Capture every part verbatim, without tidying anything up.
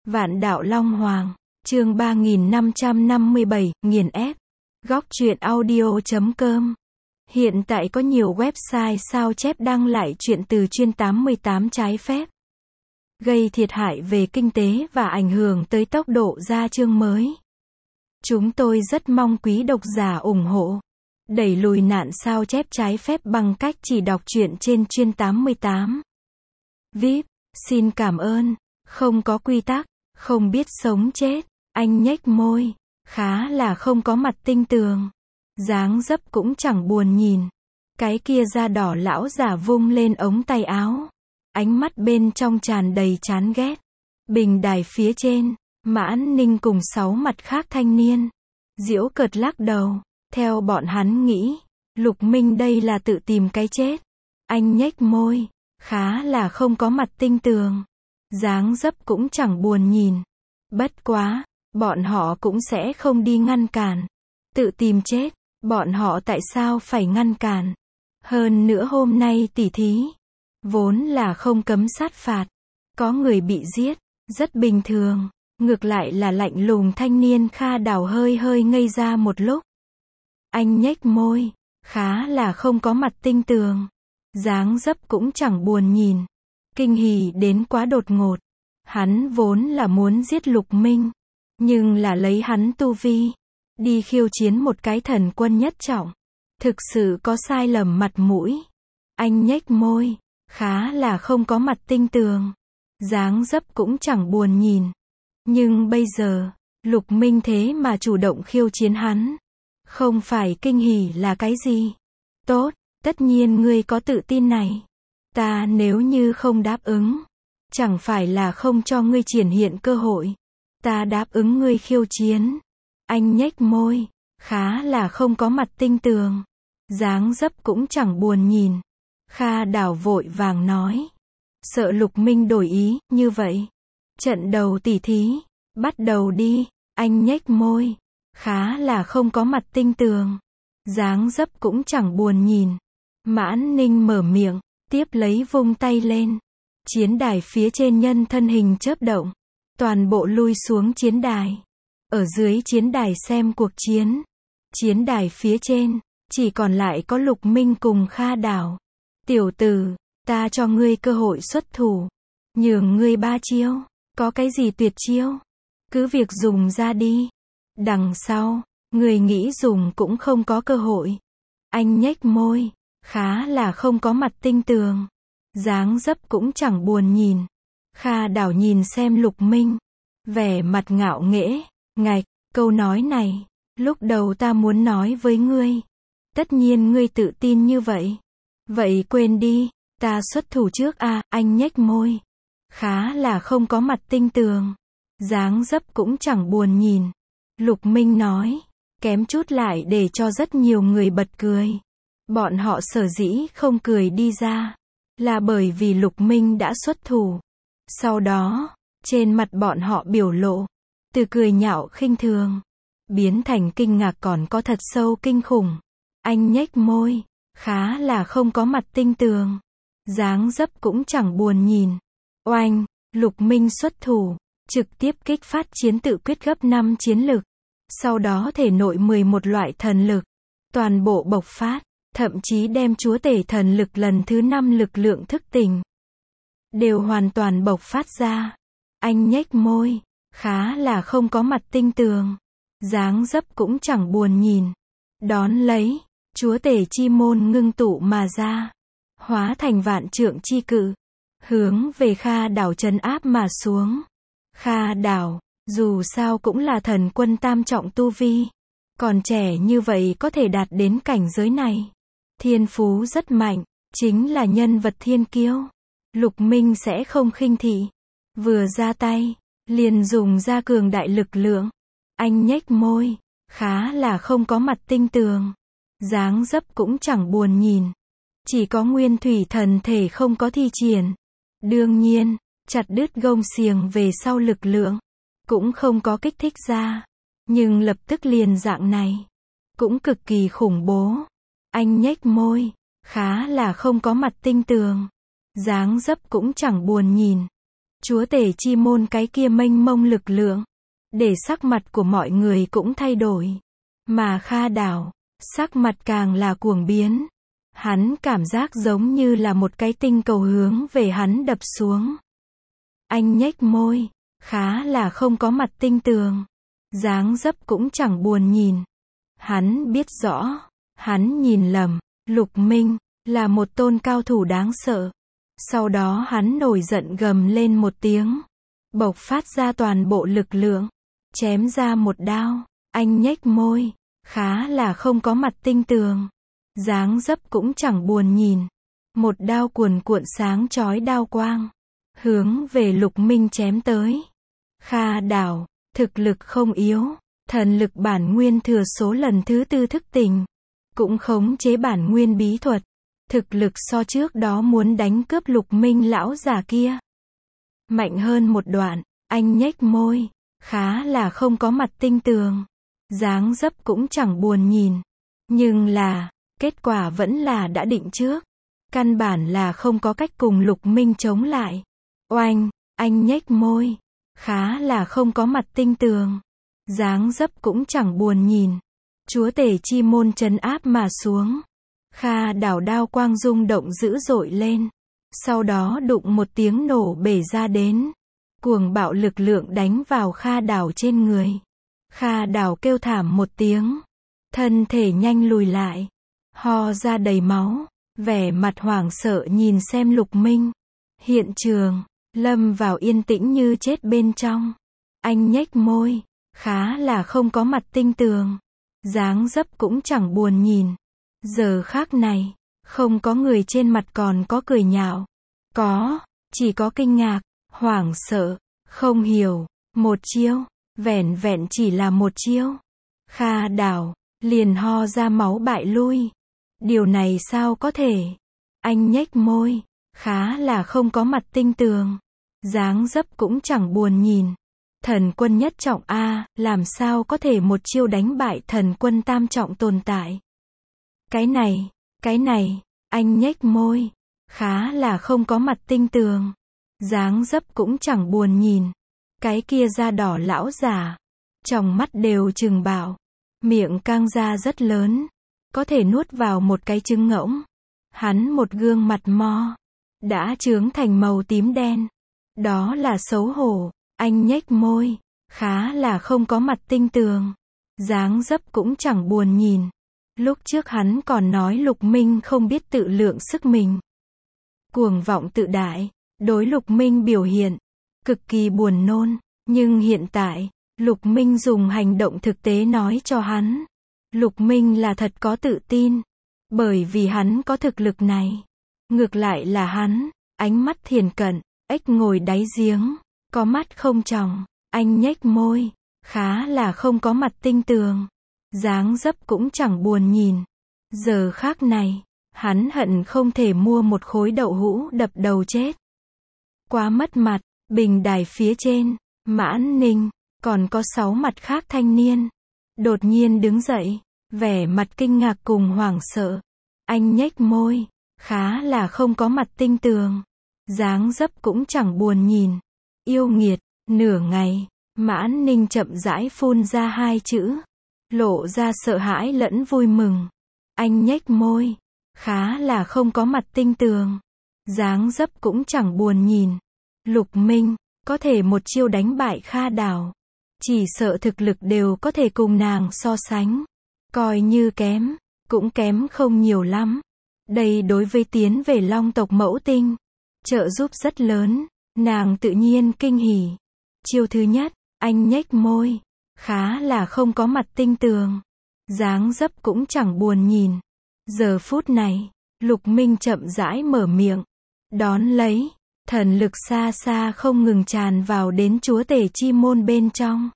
Vạn đạo Long Hoàng, chương ba nghìn năm trăm năm mươi bảy, nghiền ép. Góc truyện audio chấm com. Hiện tại có nhiều website sao chép đăng lại truyện từ chuyên tám mươi tám trái phép, gây thiệt hại về kinh tế và ảnh hưởng tới tốc độ ra chương mới. Chúng tôi rất mong quý độc giả ủng hộ, đẩy lùi nạn sao chép trái phép bằng cách chỉ đọc truyện trên chuyên tám mươi tám. vê i pê, xin cảm ơn, không có quy tắc, không biết sống chết, anh nhếch môi, khá là không có mặt tinh tường. Dáng dấp cũng chẳng buồn nhìn. Cái kia da đỏ lão giả vung lên ống tay áo. Ánh mắt bên trong tràn đầy chán ghét. Bình đài phía trên, Mãn Ninh cùng sáu mặt khác thanh niên. Giễu cợt lắc đầu. Theo bọn hắn nghĩ, Lục Minh đây là tự tìm cái chết. Anh nhếch môi, khá là không có mặt tinh tường. Dáng dấp cũng chẳng buồn nhìn. Bất quá, bọn họ cũng sẽ không đi ngăn cản. Tự tìm chết, bọn họ tại sao phải ngăn cản? Hơn nữa hôm nay tỉ thí, vốn là không cấm sát phạt. Có người bị giết, rất bình thường. Ngược lại là lạnh lùng thanh niên Kha Đào hơi hơi ngây ra một lúc. Anh nhếch môi, khá là không có mặt tinh tường. Dáng dấp cũng chẳng buồn nhìn. Kinh hỉ đến quá đột ngột. Hắn vốn là muốn giết Lục Minh, nhưng là lấy hắn tu vi, đi khiêu chiến một cái thần quân nhất trọng. Thực sự có sai lầm mặt mũi. Anh nhếch môi, khá là không có mặt tinh tường. Dáng dấp cũng chẳng buồn nhìn. Nhưng bây giờ, Lục Minh thế mà chủ động khiêu chiến hắn. Không phải kinh hỉ là cái gì? Tốt, tất nhiên ngươi có tự tin này. Ta nếu như không đáp ứng, chẳng phải là không cho ngươi triển hiện cơ hội. Ta đáp ứng ngươi khiêu chiến. Anh nhếch môi, khá là không có mặt tinh tường. Dáng dấp cũng chẳng buồn nhìn. Kha Đào vội vàng nói. Sợ Lục Minh đổi ý, như vậy. Trận đầu tỉ thí, bắt đầu đi. Anh nhếch môi, khá là không có mặt tinh tường. Dáng dấp cũng chẳng buồn nhìn. Mãn Ninh mở miệng, tiếp lấy vung tay lên. Chiến đài phía trên nhân thân hình chớp động. Toàn bộ lui xuống chiến đài. Ở dưới chiến đài xem cuộc chiến. Chiến đài phía trên, chỉ còn lại có Lục Minh cùng Kha Đào. Tiểu tử, ta cho ngươi cơ hội xuất thủ. Nhường ngươi ba chiêu. Có cái gì tuyệt chiêu? Cứ việc dùng ra đi. Đằng sau, người nghĩ dùng cũng không có cơ hội. Anh nhếch môi, khá là không có mặt tinh tường. Dáng dấp cũng chẳng buồn nhìn. Kha Đào nhìn xem Lục Minh, vẻ mặt ngạo nghễ. Ngạch, câu nói này, lúc đầu ta muốn nói với ngươi. Tất nhiên ngươi tự tin như vậy. Vậy quên đi, ta xuất thủ trước à, anh nhếch môi. Khá là không có mặt tinh tường. Dáng dấp cũng chẳng buồn nhìn. Lục Minh nói, kém chút lại để cho rất nhiều người bật cười. Bọn họ sở dĩ không cười đi ra, là bởi vì Lục Minh đã xuất thủ. Sau đó, trên mặt bọn họ biểu lộ, từ cười nhạo khinh thường, biến thành kinh ngạc còn có thật sâu kinh khủng. Anh nhếch môi, khá là không có mặt tinh tường. Dáng dấp cũng chẳng buồn nhìn. Oanh, Lục Minh xuất thủ, trực tiếp kích phát chiến tự quyết gấp năm chiến lực. Sau đó thể nội mười một loại thần lực, toàn bộ bộc phát, thậm chí đem chúa tể thần lực lần thứ năm lực lượng thức tỉnh, đều hoàn toàn bộc phát ra. Anh nhếch môi, khá là không có mặt tinh tường. Dáng dấp cũng chẳng buồn nhìn. Đón lấy, chúa tể chi môn ngưng tụ mà ra, hóa thành vạn trượng chi cự, hướng về Kha Đào trấn áp mà xuống. Kha Đào, dù sao cũng là thần quân tam trọng tu vi, còn trẻ như vậy có thể đạt đến cảnh giới này. Thiên phú rất mạnh, chính là nhân vật thiên kiêu. Lục Minh sẽ không khinh thị. Vừa ra tay, liền dùng ra cường đại lực lượng. Anh nhếch môi, khá là không có mặt tinh tường. Dáng dấp cũng chẳng buồn nhìn. Chỉ có nguyên thủy thần thể không có thi triển. Đương nhiên, chặt đứt gông xiềng về sau lực lượng, cũng không có kích thích ra. Nhưng lập tức liền dạng này, cũng cực kỳ khủng bố. Anh nhếch môi, khá là không có mặt tinh tường. Dáng dấp cũng chẳng buồn nhìn. chúa tể chi môn cái kia mênh mông lực lượng, để sắc mặt của mọi người cũng thay đổi. Mà Kha Đảo, sắc mặt càng là cuồng biến. Hắn cảm giác giống như là một cái tinh cầu hướng về hắn đập xuống. Anh nhếch môi, khá là không có mặt tinh tường. Dáng dấp cũng chẳng buồn nhìn. Hắn biết rõ, hắn nhìn lầm, Lục Minh, là một tôn cao thủ đáng sợ. Sau đó hắn nổi giận gầm lên một tiếng. Bộc phát ra toàn bộ lực lượng. Chém ra một đao. Anh nhếch môi, khá là không có mặt tinh tường. Dáng dấp cũng chẳng buồn nhìn. Một đao cuồn cuộn sáng chói đao quang. Hướng về Lục Minh chém tới. Kha Đảo, thực lực không yếu. Thần lực bản nguyên thừa số lần thứ tư thức tỉnh. Cũng khống chế bản nguyên bí thuật. Thực lực so trước đó muốn đánh cướp Lục Minh lão già kia. Mạnh hơn một đoạn, anh nhếch môi. Khá là không có mặt tinh tường. Dáng dấp cũng chẳng buồn nhìn. Nhưng là, kết quả vẫn là đã định trước. Căn bản là không có cách cùng Lục Minh chống lại. Oanh, anh nhếch môi. Khá là không có mặt tinh tường. Dáng dấp cũng chẳng buồn nhìn. Chúa tể chi môn trấn áp mà xuống. Kha Đảo đao quang rung động dữ dội lên. Sau đó đụng một tiếng nổ bể ra đến. Cuồng bạo lực lượng đánh vào Kha Đảo trên người. Kha Đảo kêu thảm một tiếng. Thân thể nhanh lùi lại. Ho ra đầy máu. Vẻ mặt hoảng sợ nhìn xem Lục Minh. Hiện trường, lâm vào yên tĩnh như chết bên trong. Anh nhếch môi. Khá là không có mặt tinh tường. Dáng dấp cũng chẳng buồn nhìn. Giờ khác này, không có người trên mặt còn có cười nhạo. Có, chỉ có kinh ngạc, hoảng sợ, không hiểu. Một chiêu, vẻn vẹn chỉ là một chiêu. Kha Đảo, liền ho ra máu bại lui. Điều này sao có thể? Anh nhếch môi, khá là không có mặt tinh tường. Dáng dấp cũng chẳng buồn nhìn. Thần quân nhất trọng A, làm sao có thể một chiêu đánh bại thần quân tam trọng tồn tại? Cái này, cái này, anh nhếch môi. Khá là không có mặt tinh tường. Dáng dấp cũng chẳng buồn nhìn. Cái kia da đỏ lão già. Trong mắt đều trừng bảo. Miệng căng ra rất lớn. Có thể nuốt vào một cái trứng ngỗng. Hắn một gương mặt mo. Đã trướng thành màu tím đen. Đó là xấu hổ. Anh nhếch môi. Khá là không có mặt tinh tường. Dáng dấp cũng chẳng buồn nhìn. Lúc trước hắn còn nói Lục Minh không biết tự lượng sức mình. Cuồng vọng tự đại. Đối Lục Minh biểu hiện. Cực kỳ buồn nôn. Nhưng hiện tại, Lục Minh dùng hành động thực tế nói cho hắn. Lục Minh là thật có tự tin. Bởi vì hắn có thực lực này. Ngược lại là hắn, ánh mắt thiền cận, ếch ngồi đáy giếng. Có mắt không tròng, anh nhếch môi. Khá là không có mặt tinh tường. Dáng dấp cũng chẳng buồn nhìn. Giờ khác này, hắn hận không thể mua một khối đậu hũ đập đầu chết. Quá mất mặt, bình đài phía trên, Mãn Ninh, còn có sáu mặt khác thanh niên. Đột nhiên đứng dậy, vẻ mặt kinh ngạc cùng hoảng sợ. Anh nhếch môi, khá là không có mặt tinh tường. Dáng dấp cũng chẳng buồn nhìn. Yêu nghiệt, nửa ngày, Mãn Ninh chậm rãi phun ra hai chữ. Lộ ra sợ hãi lẫn vui mừng. Anh nhếch môi, khá là không có mặt tinh tường. Dáng dấp cũng chẳng buồn nhìn. Lục Minh, có thể một chiêu đánh bại Kha Đảo. Chỉ sợ thực lực đều có thể cùng nàng so sánh. Coi như kém, cũng kém không nhiều lắm. Đây đối với tiến về Long tộc mẫu tinh, trợ giúp rất lớn, nàng tự nhiên kinh hỉ. Chiêu thứ nhất, anh nhếch môi, khá là không có mặt tinh tường. Dáng dấp cũng chẳng buồn nhìn. Giờ phút này, Lục Minh chậm rãi mở miệng. Đón lấy, thần lực xa xa không ngừng tràn vào đến chúa tể chi môn bên trong.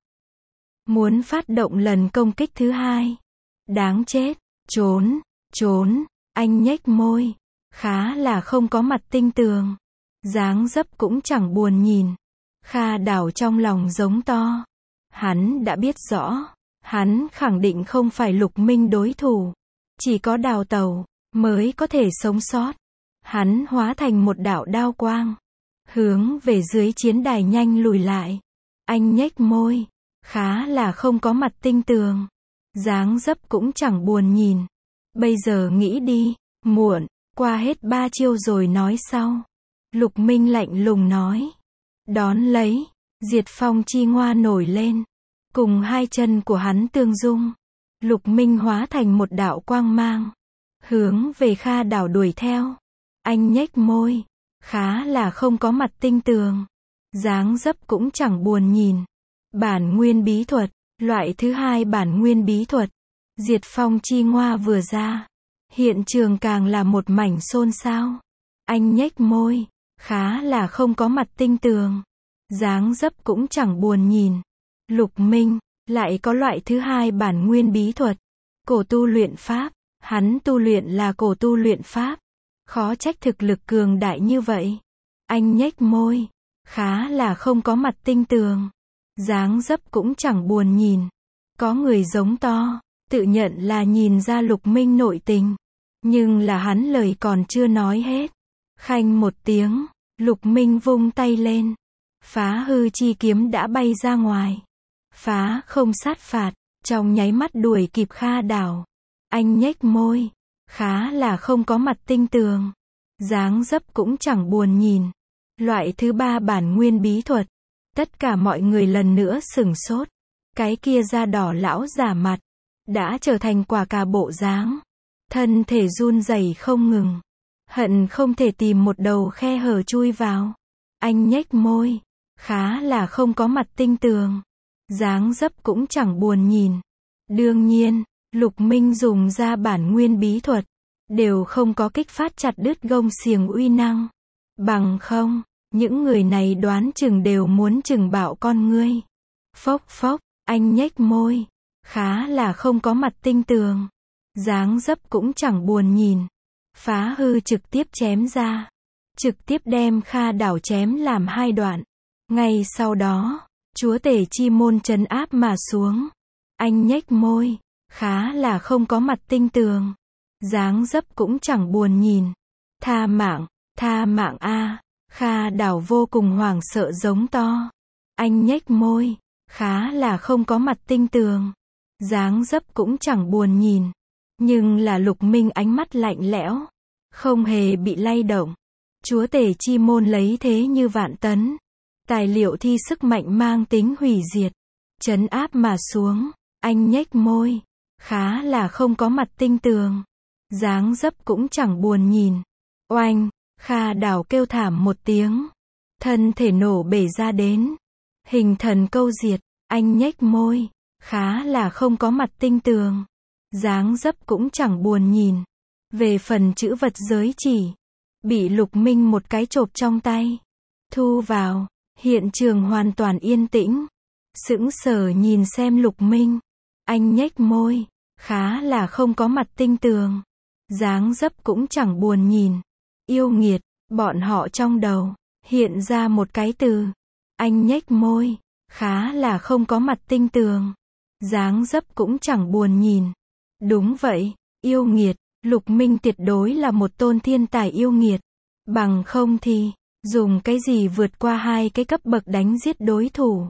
Muốn phát động lần công kích thứ hai. Đáng chết, trốn, trốn, anh nhếch môi. Khá là không có mặt tinh tường. Dáng dấp cũng chẳng buồn nhìn. Kha Đảo trong lòng giống to. Hắn đã biết rõ. Hắn khẳng định không phải Lục Minh đối thủ. Chỉ có đào tẩu mới có thể sống sót. Hắn hóa thành một đạo đao quang. hướng về dưới chiến đài nhanh lùi lại. Anh nhếch môi, khá là không có mặt tinh tường. Dáng dấp cũng chẳng buồn nhìn. Bây giờ nghĩ đi, muộn, qua hết ba chiêu rồi nói sau. Lục Minh lạnh lùng nói. Đón lấy, Diệt Phong chi ngoa nổi lên. Cùng hai chân của hắn tương dung. Lục Minh hóa thành một đạo quang mang. Hướng về Kha Đảo đuổi theo. Anh nhếch môi, khá là không có mặt tinh tường. Dáng dấp cũng chẳng buồn nhìn. Bản nguyên bí thuật, loại thứ hai bản nguyên bí thuật. Diệt Phong chi ngoa vừa ra. Hiện trường càng là một mảnh xôn xao. Anh nhếch môi, khá là không có mặt tinh tường. Dáng dấp cũng chẳng buồn nhìn. Lục Minh, lại có loại thứ hai bản nguyên bí thuật. Cổ tu luyện pháp, hắn tu luyện là cổ tu luyện pháp. Khó trách thực lực cường đại như vậy. Anh nhếch môi, khá là không có mặt tinh tường. Dáng dấp cũng chẳng buồn nhìn. Có người giống to, tự nhận là nhìn ra Lục Minh nội tình. Nhưng là hắn lời còn chưa nói hết. Khanh một tiếng, Lục Minh vung tay lên. Phá hư chi kiếm đã bay ra ngoài. Phá không sát phạt, trong nháy mắt đuổi kịp Kha Đảo. Anh nhếch môi, khá là không có mặt tinh tường. Dáng dấp cũng chẳng buồn nhìn. Loại thứ ba bản nguyên bí thuật. Tất cả mọi người lần nữa sửng sốt. Cái kia da đỏ lão giả mặt, đã trở thành quả cà bộ dáng. Thân thể run rẩy không ngừng. Hận không thể tìm một đầu khe hở chui vào. Anh nhếch môi, khá là không có mặt tinh tường. Dáng dấp cũng chẳng buồn nhìn. Đương nhiên, Lục Minh dùng ra bản nguyên bí thuật. Đều không có kích phát chặt đứt gông xiềng uy năng. Bằng không, những người này đoán chừng đều muốn chừng bạo con ngươi. Phốc phốc, anh nhếch môi. Khá là không có mặt tinh tường. Dáng dấp cũng chẳng buồn nhìn. Phá hư trực tiếp chém ra. Trực tiếp đem Kha Đảo chém làm hai đoạn. Ngay sau đó, chúa tể chi môn trấn áp mà xuống. Anh nhếch môi. Khá là không có mặt tinh tường. Dáng dấp cũng chẳng buồn nhìn. Tha mạng, tha mạng a. Kha Đảo vô cùng hoảng sợ giống to. Anh nhếch môi. Khá là không có mặt tinh tường. Dáng dấp cũng chẳng buồn nhìn. Nhưng là Lục Minh ánh mắt lạnh lẽo. Không hề bị lay động. Chúa tể chi môn lấy thế như vạn tấn. Tài liệu thi sức mạnh mang tính hủy diệt. Trấn áp mà xuống. Anh nhếch môi. Khá là không có mặt tinh tường. Dáng dấp cũng chẳng buồn nhìn. Oanh, Kha Đảo kêu thảm một tiếng. Thân thể nổ bể ra đến. Hình thần câu diệt. Anh nhếch môi. Khá là không có mặt tinh tường. Dáng dấp cũng chẳng buồn nhìn. Về phần chữ vật giới chỉ. Bị Lục Minh một cái chộp trong tay. Thu vào. Hiện trường hoàn toàn yên tĩnh. Sững sờ nhìn xem Lục Minh. Anh nhếch môi. Khá là không có mặt tinh tường. Dáng dấp cũng chẳng buồn nhìn. Yêu nghiệt. Bọn họ trong đầu. Hiện ra một cái từ. Anh nhếch môi. Khá là không có mặt tinh tường. Dáng dấp cũng chẳng buồn nhìn. Đúng vậy. Yêu nghiệt. Lục Minh tuyệt đối là một tôn thiên tài yêu nghiệt. Bằng không thì, dùng cái gì vượt qua hai cái cấp bậc đánh giết đối thủ.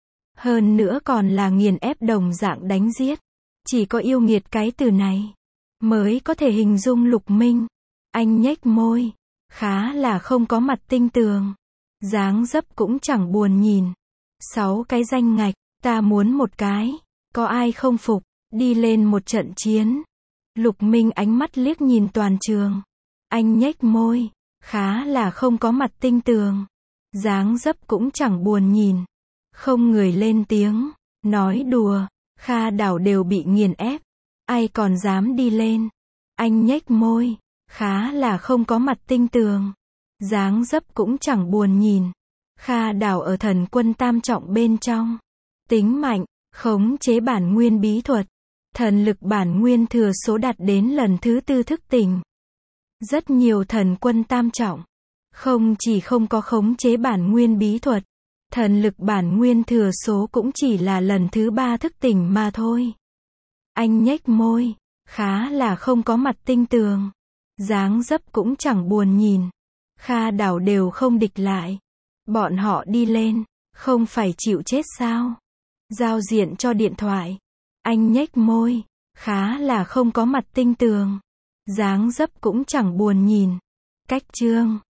Hơn nữa còn là nghiền ép đồng dạng đánh giết. Chỉ có yêu nghiệt cái từ này, mới có thể hình dung Lục Minh. Anh nhếch môi. Khá là không có mặt tinh tường. Dáng dấp cũng chẳng buồn nhìn. Sáu cái danh ngạch, ta muốn một cái. Có ai không phục, đi lên một trận chiến. Lục Minh ánh mắt liếc nhìn toàn trường. Anh nhếch môi. Khá là không có mặt tinh tường. Dáng dấp cũng chẳng buồn nhìn. Không người lên tiếng. Nói đùa. Kha Đảo đều bị nghiền ép. Ai còn dám đi lên. Anh nhếch môi. Khá là không có mặt tinh tường. Dáng dấp cũng chẳng buồn nhìn. Kha Đảo ở thần quân tam trọng bên trong. Tính mạnh. Khống chế bản nguyên bí thuật. Thần lực bản nguyên thừa số đạt đến lần thứ tư thức tỉnh. Rất nhiều thần quân tam trọng. Không chỉ không có khống chế bản nguyên bí thuật. Thần lực bản nguyên thừa số cũng chỉ là lần thứ ba thức tỉnh mà thôi. Anh nhếch môi. Khá là không có mặt tinh tường. Dáng dấp cũng chẳng buồn nhìn. Kha Đảo đều không địch lại. Bọn họ đi lên, không phải chịu chết sao? Giao diện cho điện thoại. Anh nhếch môi, khá là không có mặt tinh tường. Dáng dấp cũng chẳng buồn nhìn. Cách chương